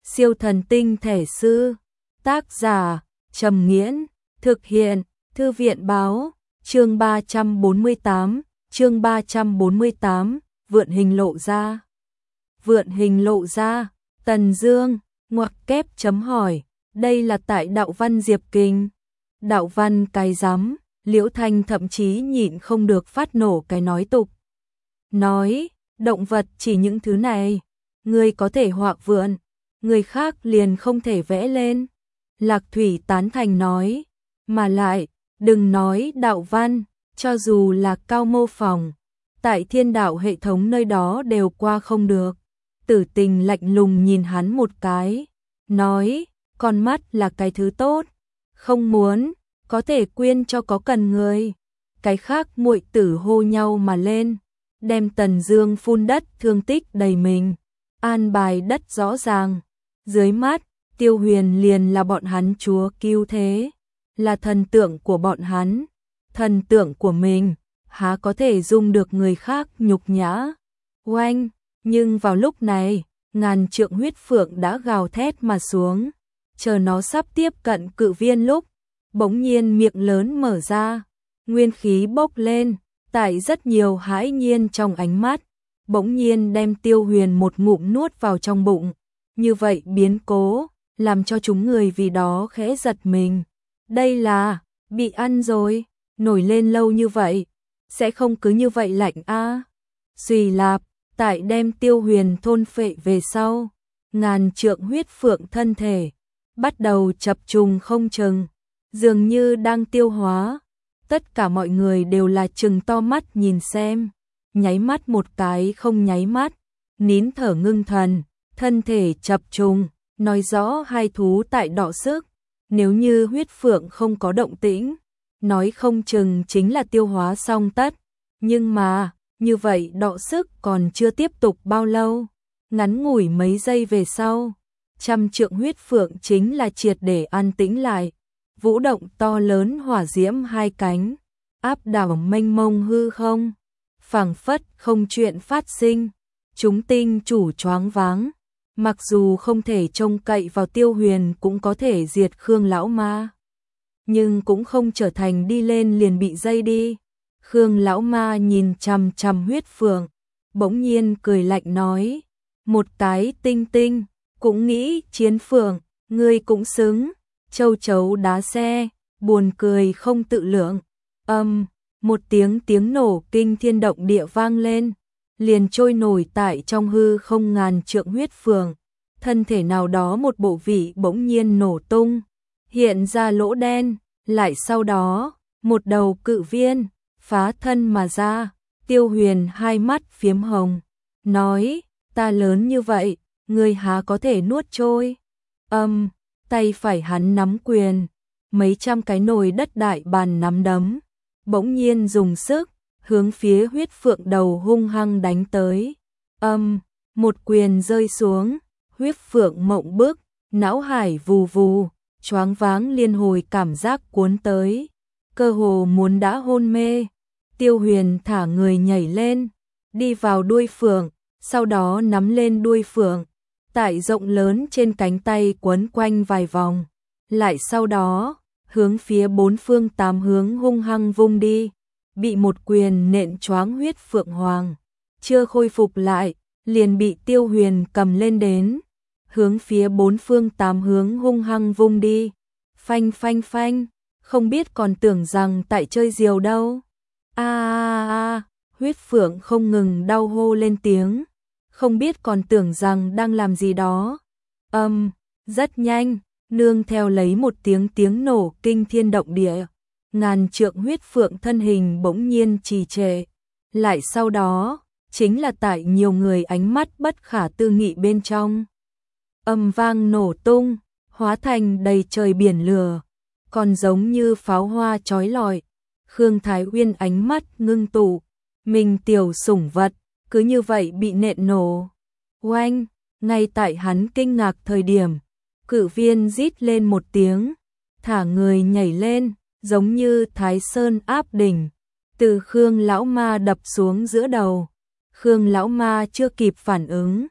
Siêu thần tinh thể sư. Tác giả Trầm Nghiễn. Thực hiện Thư viện Báo. Chương 348, vượn hình lộ ra. Vượn hình lộ ra. Tần Dương, ngoặc kép chấm hỏi, đây là tại đạo văn Diệp Kinh. Đạo văn cái rắm, Liễu Thanh thậm chí nhịn không được phát nổ cái nói tục. Nói, động vật chỉ những thứ này, người có thể họa vượn, người khác liền không thể vẽ lên. Lạc Thủy tán thành nói, mà lại, đừng nói đạo văn, cho dù là cao mô phỏng, tại thiên đạo hệ thống nơi đó đều qua không được. Tử Tình lạnh lùng nhìn hắn một cái, nói, con mắt là cái thứ tốt, không muốn, có thể quyên cho có cần người. Cái khác muội tử hô nhau mà lên, đem Tần Dương phun đất thương tích đầy mình, an bài đất rõ ràng. Dưới mắt, Tiêu Huyền liền là bọn hắn chúa cứu thế, là thần tượng của bọn hắn, thần tượng của mình, há có thể dung được người khác nhục nhã. Oanh, nhưng vào lúc này, ngàn trượng huyết phượng đã gào thét mà xuống, chờ nó sắp tiếp cận cự viên lúc, bỗng nhiên miệng lớn mở ra, nguyên khí bốc lên, tại rất nhiều hãi nhiên trong ánh mắt, bỗng nhiên đem Tiêu Huyền một ngụm nuốt vào trong bụng. Như vậy biến cố, làm cho chúng người vì đó khẽ giật mình. Đây là, bị ăn rồi, nổi lên lâu như vậy, sẽ không cứ như vậy lạnh a. Xùy lạp, tại đem Tiêu Huyền thôn phệ về sau, ngàn trượng huyết phượng thân thể, bắt đầu chập trùng không chừng, dường như đang tiêu hóa. Tất cả mọi người đều là trừng to mắt nhìn xem, nháy mắt một cái không nháy mắt, nín thở ngưng thần, thân thể chập trùng, nói rõ hai thú tại đọ sức. Nếu như huyết phượng không có động tĩnh, nói không chừng chính là tiêu hóa xong tất. Nhưng mà, như vậy đọ sức còn chưa tiếp tục bao lâu, ngắn ngủi mấy giây về sau, trăm trượng huyết phượng chính là triệt để an tĩnh lại. Vũ động to lớn hỏa diễm hai cánh, áp đảo mênh mông hư không, phảng phất không chuyện phát sinh. Chúng tinh chủ choáng váng, mặc dù không thể trông cậy vào Tiêu Huyền cũng có thể diệt Khương lão ma, nhưng cũng không trở thành đi lên liền bị dây đi. Khương lão ma nhìn chằm chằm huyết phượng, bỗng nhiên cười lạnh nói, một cái tinh tinh, cũng nghĩ chiến phượng, ngươi cũng xứng. Châu chấu đá xe, buồn cười không tự lượng. Một tiếng nổ kinh thiên động địa vang lên, liền trôi nổi tại trong hư không ngàn trượng huyết phượng. Thân thể nào đó một bộ vị bỗng nhiên nổ tung, hiện ra lỗ đen, lại sau đó, một đầu cự viên, phá thân mà ra. Tiêu Huyền hai mắt phiếm hồng, nói, ta lớn như vậy, ngươi há có thể nuốt trôi. Tay phải hắn nắm quyền, mấy trăm cái nồi đất đại bàn nắm đấm, bỗng nhiên dùng sức, hướng phía huyết phượng đầu hung hăng đánh tới. Một quyền rơi xuống, huyết phượng mộng bức, não hải vù vù, choáng váng liên hồi cảm giác cuốn tới, cơ hồ muốn đã hôn mê. Tiêu Huyền thả người nhảy lên, đi vào đuôi phượng, sau đó nắm lên đuôi phượng, tại rộng lớn trên cánh tay quấn quanh vài vòng, lại sau đó, hướng phía bốn phương tám hướng hung hăng vung đi, bị một quyền nện choáng huyết phượng hoàng, chưa khôi phục lại, liền bị Tiêu Huyền cầm lên đến, hướng phía bốn phương tám hướng hung hăng vung đi, phanh phanh phanh, không biết còn tưởng rằng tại chơi diều đâu. Huyết phượng không ngừng đau hô lên tiếng, không biết còn tưởng rằng đang làm gì đó. Rất nhanh, nương theo lấy một tiếng nổ kinh thiên động địa, ngàn trượng huyết phượng thân hình bỗng nhiên trì trệ, lại sau đó, chính là tại nhiều người ánh mắt bất khả tư nghị bên trong. Âm vang nổ tung, hóa thành đầy trời biển lửa, còn giống như pháo hoa chói lọi. Khương Thái Uyên ánh mắt ngưng tụ, mình tiểu sủng vật, cứ như vậy bị nện nổ. Oanh, ngay tại hắn kinh ngạc thời điểm, cự viên rít lên một tiếng, thả người nhảy lên, giống như Thái Sơn áp đỉnh, từ Khương lão ma đập xuống giữa đầu. Khương lão ma chưa kịp phản ứng,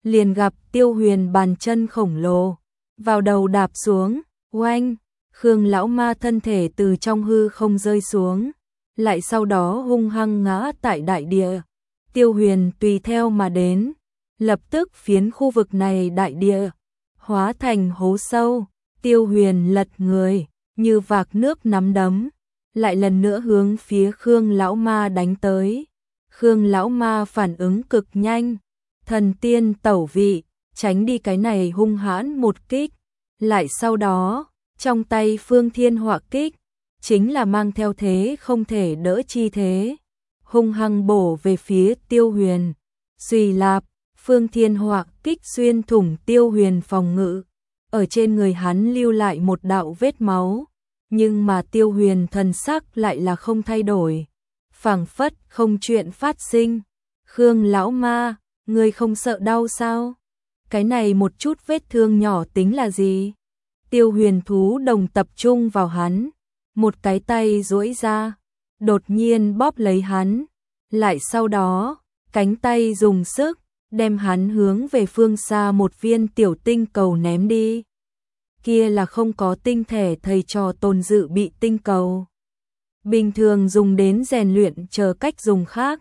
liền gặp Tiêu Huyền bàn chân khổng lồ, vào đầu đạp xuống, oanh, Khương lão ma thân thể từ trong hư không rơi xuống, lại sau đó hung hăng ngã tại đại địa. Tiêu Huyền tùy theo mà đến, lập tức phiến khu vực này đại địa hóa thành hố sâu. Tiêu Huyền lật người, như vạc nước nắm đấm, lại lần nữa hướng phía Khương lão ma đánh tới. Khương lão ma phản ứng cực nhanh, thần tiên tẩu vị, tránh đi cái này hung hãn một kích, lại sau đó, trong tay Phương Thiên Họa kích, chính là mang theo thế không thể đỡ chi thế, hung hăng bổ về phía Tiêu Huyền. Xuy lạp, Phương Thiên Họa kích xuyên thủng Tiêu Huyền phòng ngự, ở trên người hắn lưu lại một đạo vết máu, nhưng mà Tiêu Huyền thần sắc lại là không thay đổi, phảng phất không chuyện phát sinh. Khương lão ma, ngươi không sợ đau sao? Cái này một chút vết thương nhỏ tính là gì? Tiêu Huyền thú đồng tập trung vào hắn, một cái tay duỗi ra, đột nhiên bóp lấy hắn, lại sau đó, cánh tay dùng sức, đem hắn hướng về phương xa một viên tiểu tinh cầu ném đi. Kia là không có tinh thể thầy trò tồn dự bị tinh cầu. Bình thường dùng đến rèn luyện chờ cách dùng khác.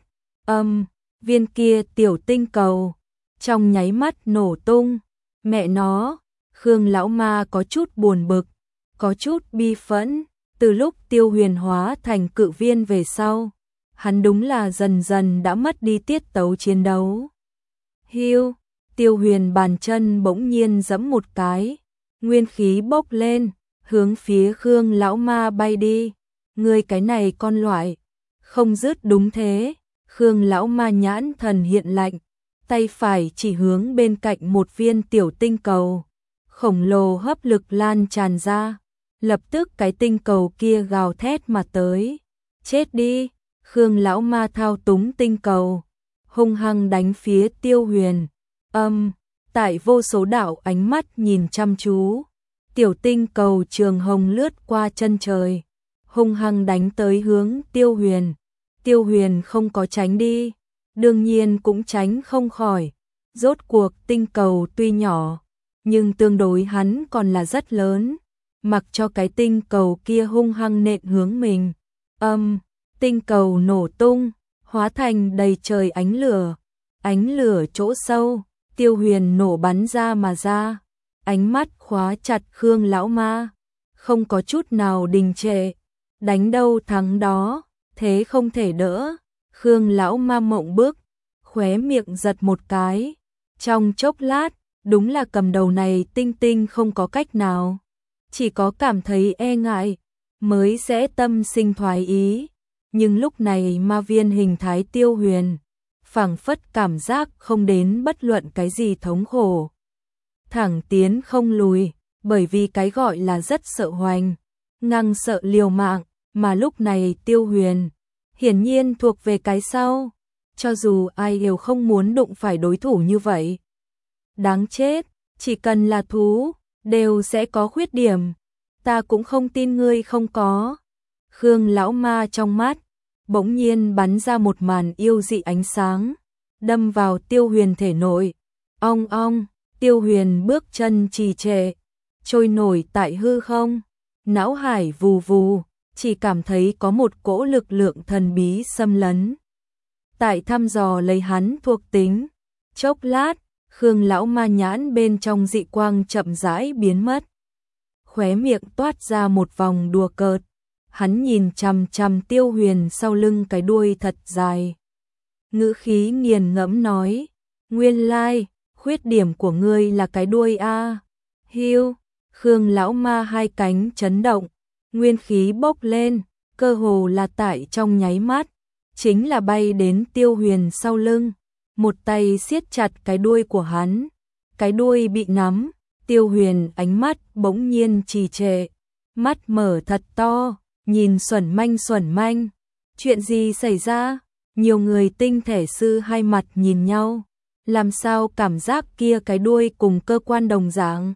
Viên kia tiểu tinh cầu, trong nháy mắt nổ tung. Mẹ nó, Khương lão ma có chút buồn bực, có chút bi phẫn. Từ lúc Tiêu Huyền hóa thành cự viên về sau, hắn đúng là dần dần đã mất đi tiết tấu chiến đấu. Hiu, Tiêu Huyền bàn chân bỗng nhiên giẫm một cái, nguyên khí bốc lên, hướng phía Khương lão ma bay đi. Ngươi cái này con loại, không dứt đúng thế. Khương lão ma nhãn thần hiện lạnh, tay phải chỉ hướng bên cạnh một viên tiểu tinh cầu, khổng lồ hấp lực lan tràn ra, lập tức cái tinh cầu kia gào thét mà tới. Chết đi! Khương lão ma thao túng tinh cầu, hung hăng đánh phía Tiêu Huyền. Tại vô số đạo ánh mắt nhìn chăm chú, tiểu tinh cầu trường hồng lướt qua chân trời, hung hăng đánh tới hướng Tiêu Huyền. Tiêu Huyền không có tránh đi, đương nhiên cũng tránh không khỏi. Rốt cuộc tinh cầu tuy nhỏ, nhưng tương đối hắn còn là rất lớn, mặc cho cái tinh cầu kia hung hăng nện hướng mình. Tinh cầu nổ tung, hóa thành đầy trời ánh lửa chỗ sâu, Tiêu Huyền nổ bắn ra mà ra, ánh mắt khóa chặt Khương lão ma, không có chút nào đình trệ, đánh đâu thắng đó, thế không thể đỡ. Khương lão ma mộng bức, khóe miệng giật một cái, trong chốc lát, đúng là cầm đầu này tinh tinh không có cách nào, chỉ có cảm thấy e ngại, mới sẽ tâm sinh thoái ý. Nhưng lúc này ma viên hình thái Tiêu Huyền, phảng phất cảm giác không đến bất luận cái gì thống khổ. Thẳng tiến không lùi, bởi vì cái gọi là rất sợ hoành, ngang sợ liều mạng, mà lúc này Tiêu Huyền, hiển nhiên thuộc về cái sau, cho dù ai đều không muốn đụng phải đối thủ như vậy. Đáng chết, chỉ cần là thú, đều sẽ có khuyết điểm, ta cũng không tin ngươi không có. Khương lão ma trong mắt, bỗng nhiên bắn ra một màn yêu dị ánh sáng, đâm vào Tiêu Huyền thể nội. Ong ong, Tiêu Huyền bước chân trì trệ, trôi nổi tại hư không, não hải vù vù, chỉ cảm thấy có một cỗ lực lượng thần bí xâm lấn. Tại thăm dò lấy hắn thuộc tính, chốc lát, Khương lão ma nhãn bên trong dị quang chậm rãi biến mất. Khóe miệng toát ra một vòng đùa cợt, hắn nhìn chằm chằm Tiêu Huyền sau lưng cái đuôi thật dài. Ngữ khí nghiền ngẫm nói, nguyên lai, khuyết điểm của ngươi là cái đuôi a. Hiu, Khương lão ma hai cánh chấn động, nguyên khí bốc lên, cơ hồ là tại trong nháy mắt, chính là bay đến Tiêu Huyền sau lưng, một tay siết chặt cái đuôi của hắn. Cái đuôi bị nắm, Tiêu Huyền ánh mắt bỗng nhiên trì trệ, mắt mở thật to, nhìn xuẩn manh. Chuyện gì xảy ra? Nhiều người tinh thể sư hai mặt nhìn nhau, làm sao cảm giác kia cái đuôi cùng cơ quan đồng dạng?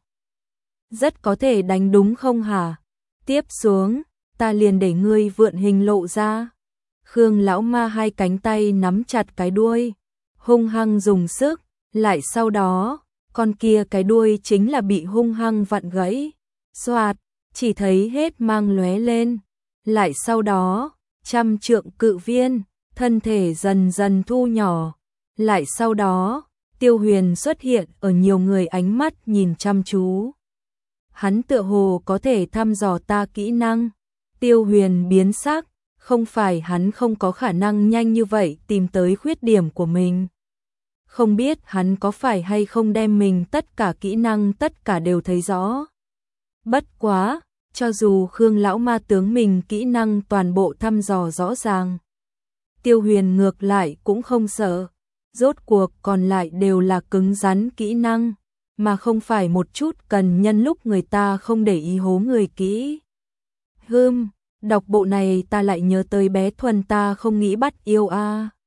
Rất có thể đánh đúng không hả? Tiếp xuống, ta liền để ngươi vượn hình lộ ra. Khương lão ma hai cánh tay nắm chặt cái đuôi, hung hăng dùng sức, lại sau đó, con kia cái đuôi chính là bị hung hăng vặn gãy. Xoạt, chỉ thấy hết mang lóe lên, lại sau đó, 100 trượng cự viên, thân thể dần dần thu nhỏ, lại sau đó, Tiêu Huyền xuất hiện ở nhiều người ánh mắt nhìn chăm chú. Hắn tựa hồ có thể thăm dò ta kỹ năng. Tiêu Huyền biến sắc, không phải hắn không có khả năng nhanh như vậy tìm tới khuyết điểm của mình. Không biết hắn có phải hay không đem mình tất cả kỹ năng tất cả đều thấy rõ. Bất quá, cho dù Khương lão ma tướng mình kỹ năng toàn bộ thăm dò rõ ràng, Tiêu Huyền ngược lại cũng không sợ. Rốt cuộc còn lại đều là cứng rắn kỹ năng, mà không phải một chút cần nhân lúc người ta không để ý hố người kỹ. Đọc bộ này ta lại nhớ tới bé Thuần ta không nghĩ bắt yêu a.